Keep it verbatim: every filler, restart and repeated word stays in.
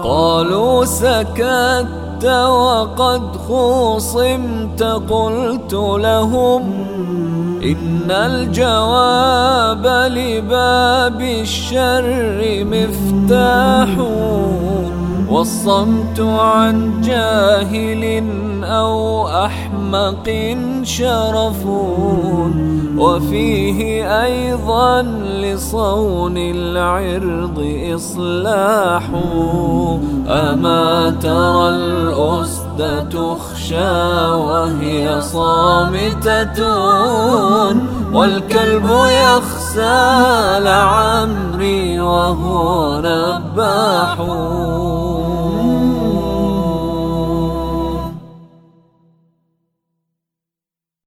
قالوا سكت وقد خُصِمت، قلت لهم إن الجواب لباب الشر مفتاح، والصمت عن جاهل أو أحمق شرف، وفيه أيضا لصون العرض إصلاح. أما ترى الأسد تخشى وهي صامتة، والكلب يخسى لعمري وهو نباح.